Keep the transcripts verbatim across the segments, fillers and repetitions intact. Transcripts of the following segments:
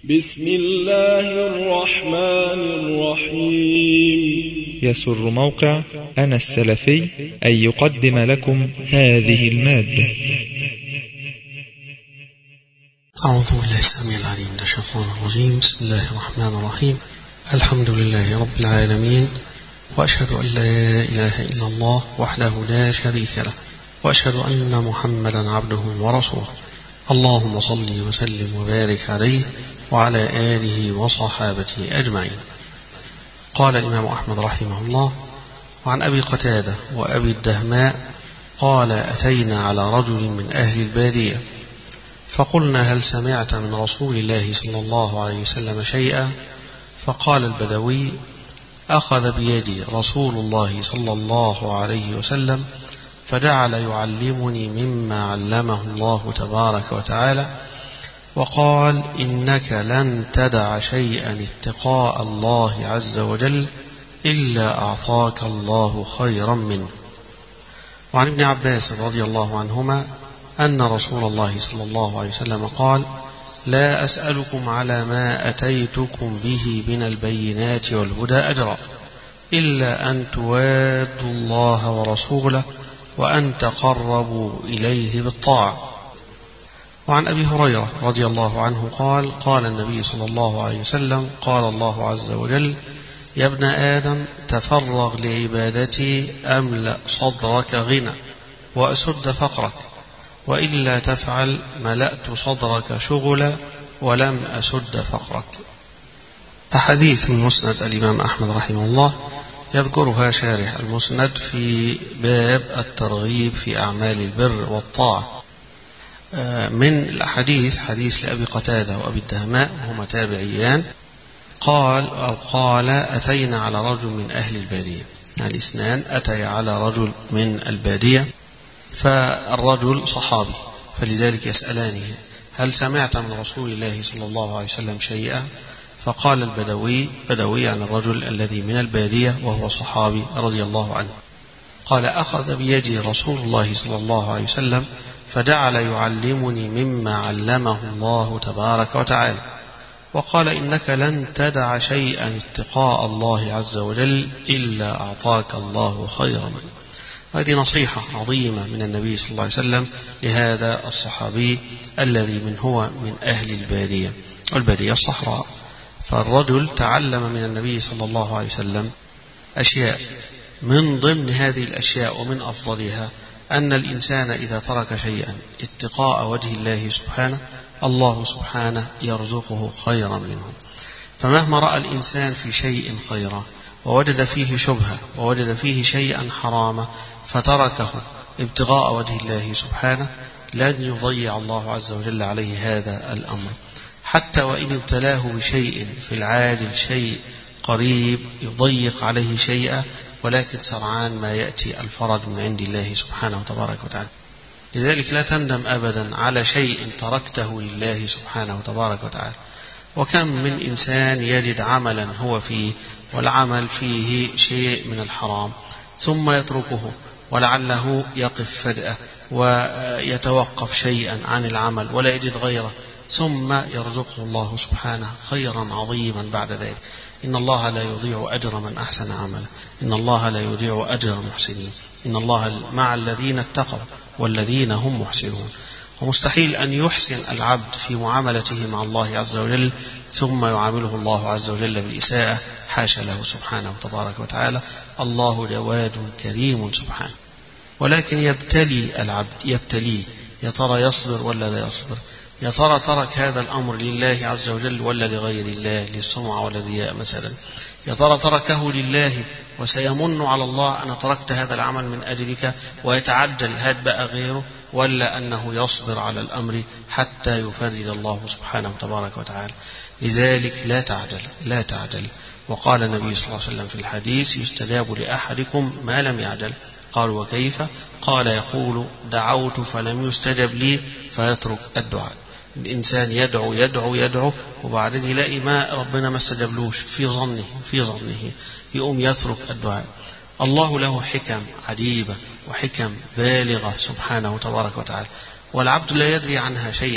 بسم الله الرحمن الرحيم. يسر موقع أنا السلفي أن يقدم لكم هذه المادة. أعوذ بالله السميع العليم من الشيطان الرجيم. بسم الله الرحمن الرحيم. الحمد لله رب العالمين، وأشهد أن لا إله إلا الله وحده لا شريك له، وأشهد أن محمدا عبده ورسوله. اللهم صل وسلم وبارك عليه وعلى آله وصحابته أجمعين. قال الإمام أحمد رحمه الله: وعن أبي قتادة وأبي الدهماء قال: أتينا على رجل من أهل البادية فقلنا: هل سمعت من رسول الله صلى الله عليه وسلم شيئا؟ فقال البدوي: أخذ بيدي رسول الله صلى الله عليه وسلم فجعل يعلمني مما علمه الله تبارك وتعالى، وقال: إنك لن تدع شيئا اتقاء الله عز وجل إلا أعطاك الله خيرا منه. وعن ابن عباس رضي الله عنهما أن رسول الله صلى الله عليه وسلم قال: لا أسألكم على ما أتيتكم به من البينات والهدى أجرا إلا أن توادوا الله ورسوله وأن تقربوا إليه بالطاعة. وعن أبي هريرة رضي الله عنه قال: قال النبي صلى الله عليه وسلم: قال الله عز وجل: يا ابن آدم تفرغ لعبادتي أملأ صدرك غنى وأسد فقرك، وإلا تفعل ملأت صدرك شغلا ولم أسد فقرك. أحاديث من مسند الإمام أحمد رحمه الله يذكرها شارح المسند في باب الترغيب في أعمال البر والطاعة. من الأحاديث حديث لأبي قتادة وأبي الدهماء هما تابعيان، قال أو قال: أتينا على رجل من أهل البادية، يعني اثنان أتي على رجل من البادية، فالرجل صحابي، فلذلك يسألانه: هل سمعت من رسول الله صلى الله عليه وسلم شيئا؟ فقال البدوي، بدوي يعني الرجل الذي من البادية وهو صحابي رضي الله عنه، قال: أخذ بيدي رسول الله صلى الله عليه وسلم فجعل يعلمني مما علمه الله تبارك وتعالى، وقال: إنك لن تدع شيئا اتقاء الله عز وجل إلا أعطاك الله خيرا منه. هذه نصيحة عظيمة من النبي صلى الله عليه وسلم لهذا الصحابي الذي من هو من أهل البادية، والبادية الصحراء. فالرجل تعلم من النبي صلى الله عليه وسلم أشياء، من ضمن هذه الأشياء ومن أفضلها أن الإنسان إذا ترك شيئا اتقاء وجه الله سبحانه، الله سبحانه يرزقه خيرا منه. فمهما رأى الإنسان في شيء خيرا ووجد فيه شبهة ووجد فيه شيئا حراما فتركه ابتغاء وجه الله سبحانه، لن يضيع الله عز وجل عليه هذا الأمر، حتى وإن ابتلاه بشيء في العاجل، شيء قريب يضيق عليه شيئا، ولكن سرعان ما يأتي الفرج من عند الله سبحانه وتبارك وتعالى. لذلك لا تندم أبدا على شيء تركته لله سبحانه وتبارك وتعالى. وكم من إنسان يجد عملا هو فيه والعمل فيه شيء من الحرام ثم يتركه، ولعله يقف فجأة ويتوقف شيئا عن العمل ولا يجد غيره، ثم يرزقه الله سبحانه خيرا عظيما بعد ذلك. إن الله لا يضيع أجر من أحسن عملا، إن الله لا يضيع أجر المحسنين، إن الله مع الذين اتقوا والذين هم محسنون. ومستحيل أن يحسن العبد في معاملته مع الله عز وجل ثم يعامله الله عز وجل بالإساءة، حاشا له سبحانه وتبارك وتعالى. الله جواد كريم سبحانه، ولكن يبتلي العبد، يبتليه، يا ترى يصبر ولا لا يصبر، يا ترى ترك هذا الأمر لله عز وجل ولا لغير الله، للسمعة ولا الرياء مثلا، يا ترى تركه لله وسيمن على الله أنا تركت هذا العمل من أجلك ويتعجل هات بقى غيره، ولا أنه يصبر على الأمر حتى يفرج الله سبحانه وتبارك وتعالى. لذلك لا تعجل لا تعجل. وقال النبي صلى الله عليه وسلم في الحديث: يستجاب لأحدكم ما لم يعجل. قالوا: وكيف؟ قال: يقول: دعوت فلم يستجب لي فيترك الدعاء. الإنسان يدعو يدعو يدعو وبعدين يلاقي ما ربنا ما استجابلوش في ظنه في ظنه يقوم يترك الدعاء. الله له حكم عجيبة وحكم بالغة سبحانه تبارك وتعالى، والعبد لا يدري عنها شيئا،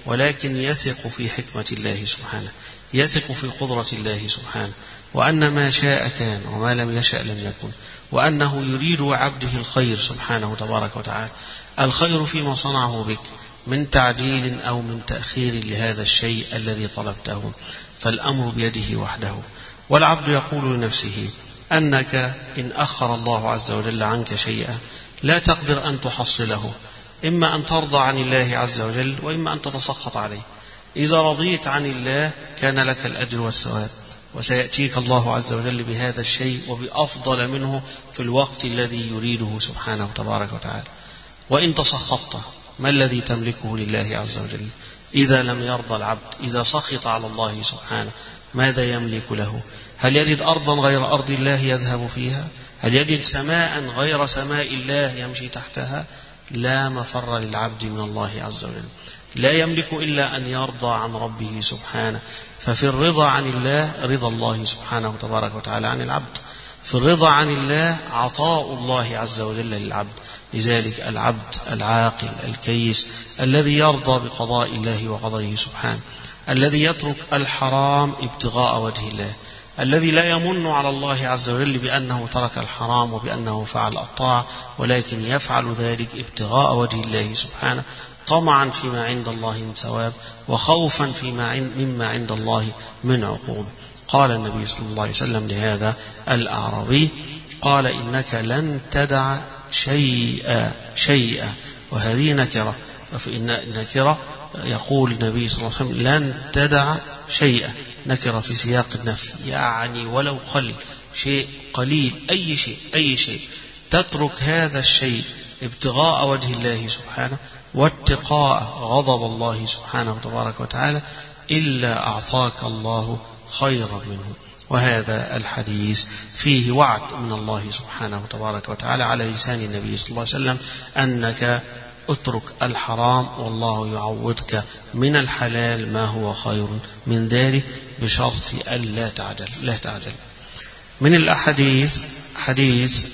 ولكن يثق في حكمة الله سبحانه، يثق في قدرة الله سبحانه، وأن ما شاء كان وما لم يشأ لم يكن، وأنه يريد عبده الخير سبحانه تبارك وتعالى. الخير فيما صنعه بك من تعجيل أو من تأخير لهذا الشيء الذي طلبته، فالأمر بيده وحده. والعبد يقول لنفسه أنك إن أخر الله عز وجل عنك شيئا لا تقدر أن تحصله، إما أن ترضى عن الله عز وجل وإما أن تتسخط عليه. إذا رضيت عن الله كان لك الأجر والثواب، وسيأتيك الله عز وجل بهذا الشيء وبأفضل منه في الوقت الذي يريده سبحانه تبارك وتعالى. وإن تسخطت ما الذي تملكه لله عز وجل؟ إذا لم يرضى العبد، إذا سخط على الله سبحانه ماذا يملك له؟ هل يجد أرضا غير أرض الله يذهب فيها؟ هل يجد سماء غير سماء الله يمشي تحتها؟ لا مفر للعبد من الله عز وجل، لا يملك إلا أن يرضى عن ربه سبحانه. ففي الرضا عن الله رضا الله سبحانه تبارك وتعالى عن العبد، في الرضا عن الله عطاء الله عز وجل للعبد. لذلك العبد العاقل الكيس الذي يرضى بقضاء الله وقدره سبحانه، الذي يترك الحرام ابتغاء وجه الله، الذي لا يمن على الله عز وجل بأنه ترك الحرام وبأنه فعل الطاعة، ولكن يفعل ذلك ابتغاء وجه الله سبحانه، طمعا فيما عند الله من ثواب وخوفا فيما مما عند الله من عقوبة. قال النبي صلى الله عليه وسلم لهذا الأعرابي قال إنك لن تدع شيئا شيئا، وهذه نكرة، وفي النكرة يقول النبي صلى الله عليه وسلم لن تدع شيئا، نكرة في سياق النفي، يعني ولو قل شيء قليل، أي شيء أي شيء تترك هذا الشيء ابتغاء وجه الله سبحانه واتقاء غضب الله سبحانه تبارك وتعالى إلا أعطاك الله خيرا منه. وهذا الحديث فيه وعد من الله سبحانه تبارك وتعالى على لسان النبي صلى الله عليه وسلم أنك اترك الحرام والله يعوضك من الحلال ما هو خير من ذلك، بشرط ألا تعجل لا تعجل. من الأحاديث حديث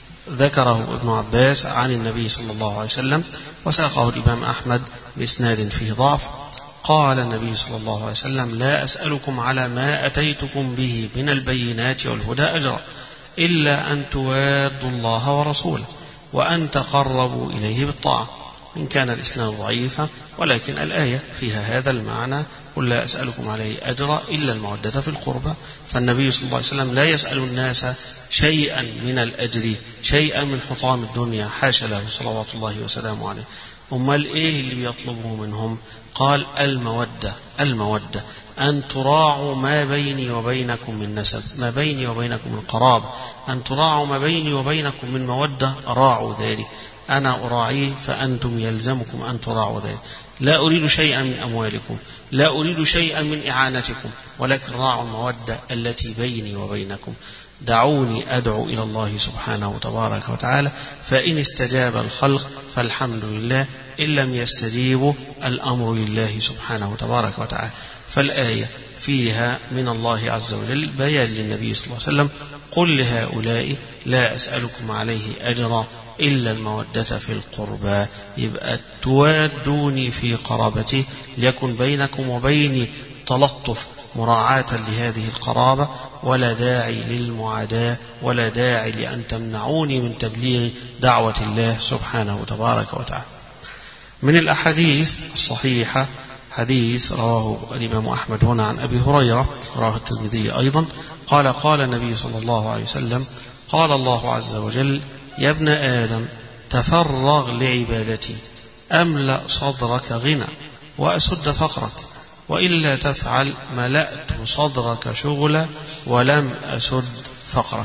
ذكره ابن عباس عن النبي صلى الله عليه وسلم وساقه الإمام أحمد بإسناد فيه ضعف. قال النبي صلى الله عليه وسلم لا أسألكم على ما أتيتكم به من البينات والهدى أجرا إلا أن توادوا الله ورسوله وأن تقربوا إليه بالطاعة. إن كان الإسناد ضعيفا ولكن الآية فيها هذا المعنى قل لا أسألكم عليه أجرا إلا المودة في القربى. فالنبي صلى الله عليه وسلم لا يسأل الناس شيئا من الأجر، شيئا من حطام الدنيا، حاشا له صلوات الله وسلامه عليه. أمال إيه اللي بيطلبه منهم؟ قال المودة المودة أن تراعوا ما بيني وبينكم من نسب، ما بيني وبينكم من قرابة، أن تراعوا ما بيني وبينكم من مودة، راعوا ذلك، أنا أراعيه فأنتم يلزمكم أن تراعوا ذلك. لا أريد شيئا من أموالكم، لا أريد شيئا من إعانتكم، ولكن راعوا المودة التي بيني وبينكم. دعوني أدعو إلى الله سبحانه وتبارك وتعالى، فإن استجاب الخلق فالحمد لله، إن لم يستجيبوا الأمر لله سبحانه وتبارك وتعالى. فالآية فيها من الله عز وجل بيان للنبي صلى الله عليه وسلم قل لهؤلاء لا أسألكم عليه أجرا إلا المودة في القربى، يبقى توادوني في قرابتي، ليكن بينكم وبيني تلطف مراعاة لهذه القرابة، ولا داعي للمعاداة، ولا داعي لأن تمنعوني من تبليغ دعوة الله سبحانه وتبارك وتعالى. من الأحاديث الصحيحة حديث رواه الإمام أحمد هنا عن أبي هريرة، رواه الترمذي أيضا، قال قال النبي صلى الله عليه وسلم قال الله عز وجل يا ابن آدم تفرغ لعبادتي أملأ صدرك غنى وأسد فقرك، وإلا تفعل ملأت صدرك شغلا ولم أسد فقرك.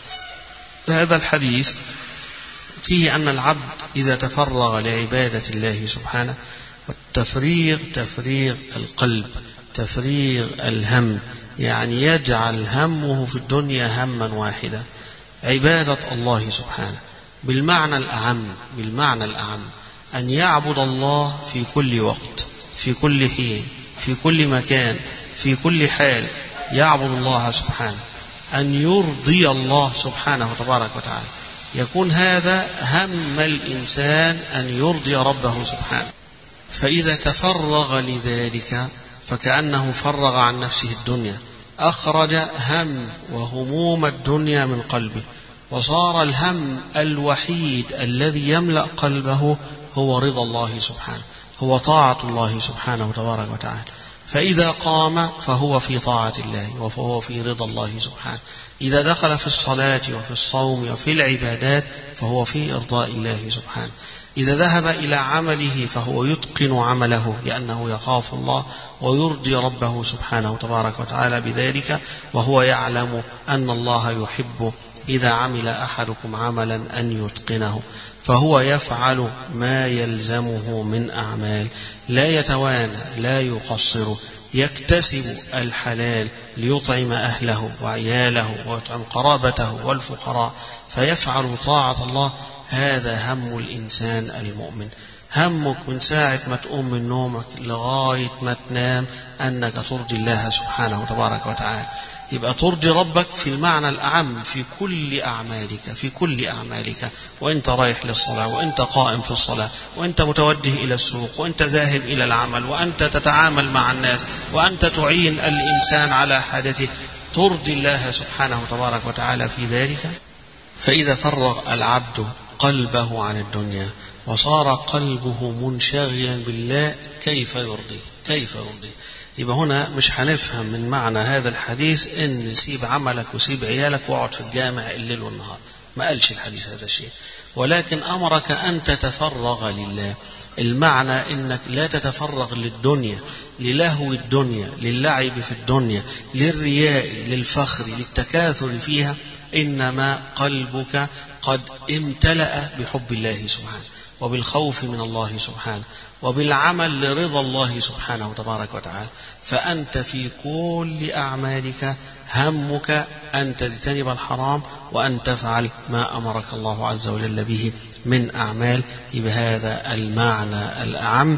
هذا الحديث فيه أن العبد إذا تفرغ لعبادة الله سبحانه، والتفريغ تفريغ القلب، تفريغ الهم، يعني يجعل همه في الدنيا هما واحدا، عبادة الله سبحانه بالمعنى الأعم، بالمعنى الأعم أن يعبد الله في كل وقت، في كل حين، في كل مكان، في كل حال، يعبد الله سبحانه، أن يرضي الله سبحانه تبارك وتعالى. يكون هذا هم الإنسان أن يرضي ربه سبحانه، فإذا تفرغ لذلك فكأنه فرغ عن نفسه الدنيا، أخرج هم وهموم الدنيا من قلبه، وصار الهم الوحيد الذي يملأ قلبه هو رضا الله سبحانه، هو طاعة الله سبحانه تبارك وتعالى. فإذا قام فهو في طاعة الله وهو في رضا الله سبحانه. إذا دخل في الصلاة وفي الصوم وفي العبادات فهو في إرضاء الله سبحانه. إذا ذهب إلى عمله فهو يتقن عمله لأنه يخاف الله ويرضي ربه سبحانه تبارك وتعالى بذلك، وهو يعلم أن الله يحب إذا عمل أحدكم عملا أن يتقنه، فهو يفعل ما يلزمه من أعمال، لا يتوانى لا يقصر، يكتسب الحلال ليطعم أهله وعياله ويطعم قرابته والفقراء، فيفعل طاعة الله. هذا هم الإنسان المؤمن. همك من ساعة ما تقوم من نومك لغاية ما تنام أنك ترضي الله سبحانه تبارك وتعالى. يبقى ترضي ربك في المعنى الأعم في كل أعمالك، في كل أعمالك، وأنت رايح للصلاة، وأنت قائم في الصلاة، وأنت متوجه إلى السوق، وأنت ذاهب إلى العمل، وأنت تتعامل مع الناس، وأنت تعين الإنسان على حاجته، ترضي الله سبحانه تبارك وتعالى في ذلك. فإذا فرغ العبد قلبه عن الدنيا وصار قلبه منشغلا بالله كيف يرضي كيف يرضي يبقى هنا مش هنفهم من معنى هذا الحديث ان سيب عملك وسيب عيالك واقعد في الجامع الليل والنهار، ما قالش الحديث هذا الشيء، ولكن أمرك أن تتفرغ لله. المعنى انك لا تتفرغ للدنيا، للهو الدنيا، للعب في الدنيا، للرياء، للفخر، للتكاثر فيها، إنما قلبك قد امتلأ بحب الله سبحانه وبالخوف من الله سبحانه وبالعمل لرضا الله سبحانه تبارك وتعالى. فأنت في كل أعمالك همك أن تجتنب الحرام وأن تفعل ما أمرك الله عز وجل به من أعمال. بهذا المعنى الأعم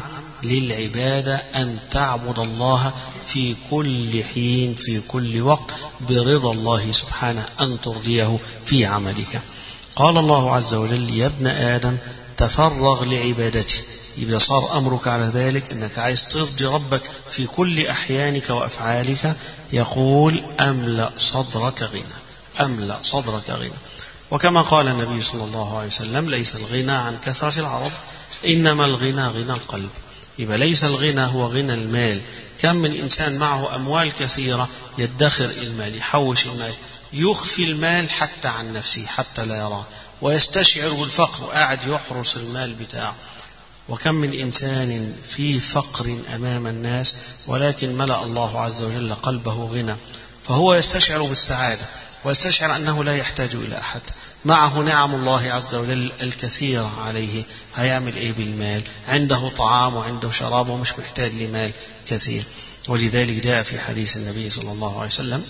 للعبادة أن تعبد الله في كل حين في كل وقت برضا الله سبحانه، أن ترضيه في عملك. قال الله عز وجل: يا ابن آدم تفرغ لعبادتي. إذا صار أمرك على ذلك أنك عايز ترضي ربك في كل أحيانك وأفعالك، يقول: أملأ صدرك غنى، أملأ صدرك غنى. وكما قال النبي صلى الله عليه وسلم: ليس الغنى عن كثرة العرض، إنما الغنى غنى القلب. يبقى ليس الغنى هو غنى المال. كم من إنسان معه أموال كثيرة يدخر المال، يحوش المال، يخفي المال حتى عن نفسه حتى لا يراه، ويستشعر بالفقر وقاعد يحرس المال بتاعه. وكم من إنسان في فقر أمام الناس ولكن ملأ الله عز وجل قلبه غنى، فهو يستشعر بالسعادة ويستشعر أنه لا يحتاج إلى أحد، معه نعم الله عز وجل الكثيرة عليه، هيعمل إيه بالمال؟ عنده طعام وعنده شراب ومش محتاج لمال كثير. ولذلك جاء في حديث النبي صلى الله عليه وسلم: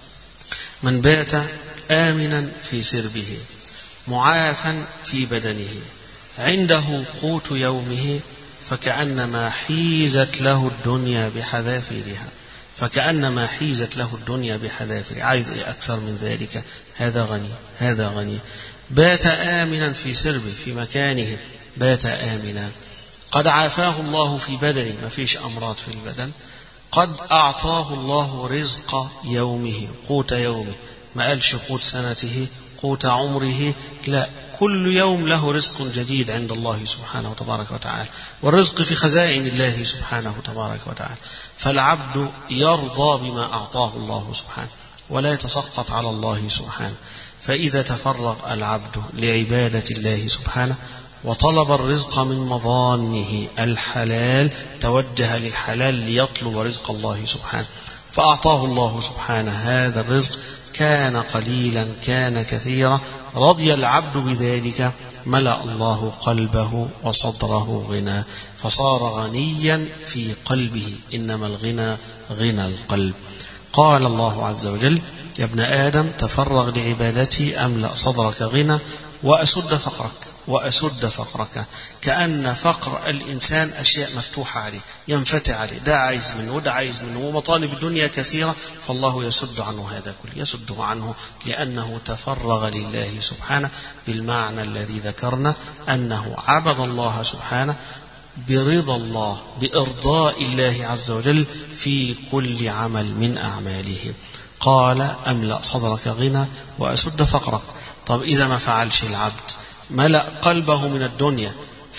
من بات آمنا في سربه معافا في بدنه عنده قوت يومه فكأنما حيزت له الدنيا بحذافيرها، فكأنما حيزت له الدنيا بحذافيرها. عايز إيه أكثر من ذلك؟ هذا غني، هذا غني. بات آمنا في سربه، في مكانه بات آمنا، قد عافاه الله في بدنه، ما فيش أمراض في البدن، قد أعطاه الله رزق يومه، قوت يومه، ما قالش قوت سنته، قوت عمره، لا، كل يوم له رزق جديد عند الله سبحانه وتبارك وتعالى، والرزق في خزائن الله سبحانه وتبارك وتعالى. فالعبد يرضى بما أعطاه الله سبحانه ولا يتسخط على الله سبحانه. فإذا تفرغ العبد لعبادة الله سبحانه وطلب الرزق من مظانه الحلال، توجه للحلال ليطلب رزق الله سبحانه، فأعطاه الله سبحانه هذا الرزق، كان قليلا كان كثيرا، رضي العبد بذلك، ملأ الله قلبه وصدره غنى، فصار غنيا في قلبه، إنما الغنى غنى القلب. قال الله عز وجل: يا ابن آدم تفرغ لعبادتي أملأ صدرك غنى وأسد فقرك، وأسد فقرك. كأن فقر الإنسان أشياء مفتوحة عليه، ينفتح عليه، ده عايز منه وده عايز منه، ومطالب الدنيا كثيرة، فالله يسد عنه هذا كله، يسده عنه لأنه تفرغ لله سبحانه، بالمعنى الذي ذكرنا أنه عبد الله سبحانه برضا الله، بإرضاء الله عز وجل في كل عمل من أعماله. قال أملأ صدرك غنى وأسد فقرك. طب إذا ما فعلش العبد، ملأ قلبه من الدنيا،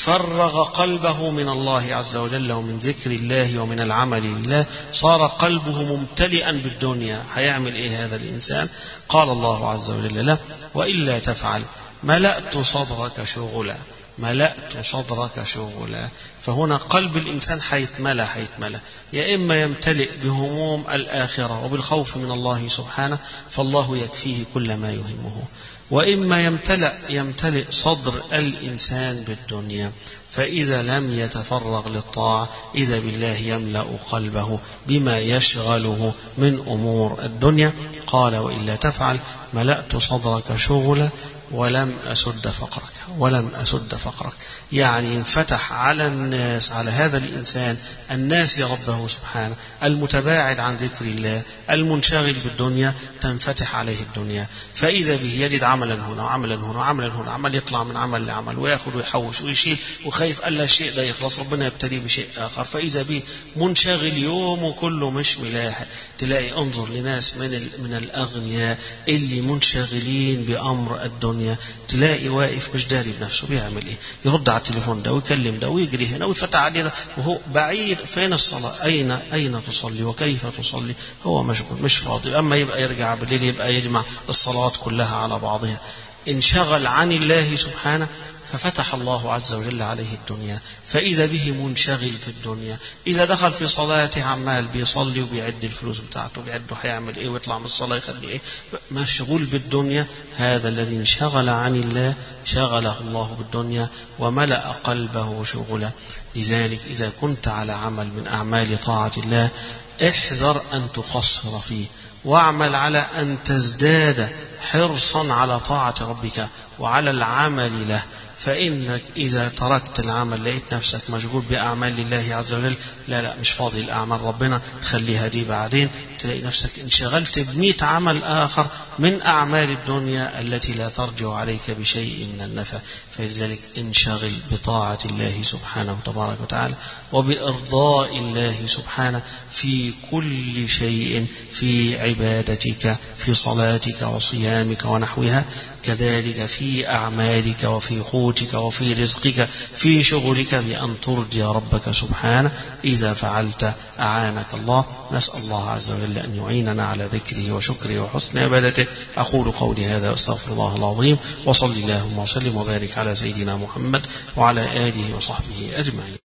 فرغ قلبه من الله عز وجل ومن ذكر الله ومن العمل لله، صار قلبه ممتلئا بالدنيا، هيعمل إيه هذا الإنسان؟ قال الله عز وجل له: وإلا تفعل ملأت صدرك شغلا، ملأت صدرك شغلا. فهنا قلب الإنسان حيتملأ حيتملأ يا إما يمتلئ بهموم الآخرة وبالخوف من الله سبحانه، فالله يكفيه كل ما يهمه، وإما يمتلئ يمتلئ صدر الإنسان بالدنيا، فإذا لم يتفرغ للطاعة إذا بالله يملأ قلبه بما يشغله من أمور الدنيا. قال: وإلا تفعل ملأت صدرك شغلا ولم أسد فقرك، ولم أسد فقرك، يعني انفتح على الناس، على هذا الإنسان الناس ربه سبحانه، المتباعد عن ذكر الله، المنشغل بالدنيا، تنفتح عليه الدنيا، فإذا به يجد عملا هنا وعملا هنا وعملا هنا، عمل يطلع من عمل لعمل ويأخذ ويحوش ويشيل وخايف ألا الشيء ده يخلص ربنا يبتليه بشيء آخر، فإذا به منشغل يومه كله مش ملاحق. تلاقي انظر لناس من من الأغنياء اللي منشغلين بأمر الدنيا، تلاقي واقف مش داري بنفسه بيعمل ايه، يرد على التليفون ده ويكلم ده ويجري هنا ويتفتح عليه ده وهو بعيد. فين الصلاة؟ أين أين تصلي وكيف تصلي؟ هو مشغول مش فاضي. أما يبقى يرجع بالليل يبقى يجمع الصلوات كلها على بعضها، انشغل عن الله سبحانه، ففتح الله عز وجل عليه الدنيا، فإذا به منشغل في الدنيا. إذا دخل في صلاته عمال بيصلي وبيعد الفلوس بتاعته، بيعده هيعمل إيه ويطلع من الصلاة يخلي إيه، مشغول بالدنيا. هذا الذي انشغل عن الله شغله الله بالدنيا وملأ قلبه شغلا. لذلك إذا كنت على عمل من أعمال طاعة الله احذر أن تقصر فيه، واعمل على أن تزداد حرصا على طاعة ربك وعلى العمل له. فإنك إذا تركت العمل لقيت نفسك مشغول بأعمال لله عز وجل، لا لا مش فاضي الأعمال ربنا خليها دي بعدين، تلاقي نفسك انشغلت بمئة عمل آخر من أعمال الدنيا التي لا ترجع عليك بشيء من النفع. فلذلك انشغل بطاعة الله سبحانه تبارك وتعالى وبإرضاء الله سبحانه في كل شيء، في عبادتك، في صلاتك وصيامك ونحوها، كذلك في أعمالك وفي قوتك وفي رزقك، في شغلك، بأن ترضي ربك سبحانه. إذا فعلت أعانك الله. نسأل الله عز وجل أن يعيننا على ذكره وشكره وحسن عبادته. أقول قولي هذا وأستغفر الله العظيم، وصلي اللهم وسلم وبارك على سيدنا محمد وعلى آله وصحبه أجمعين.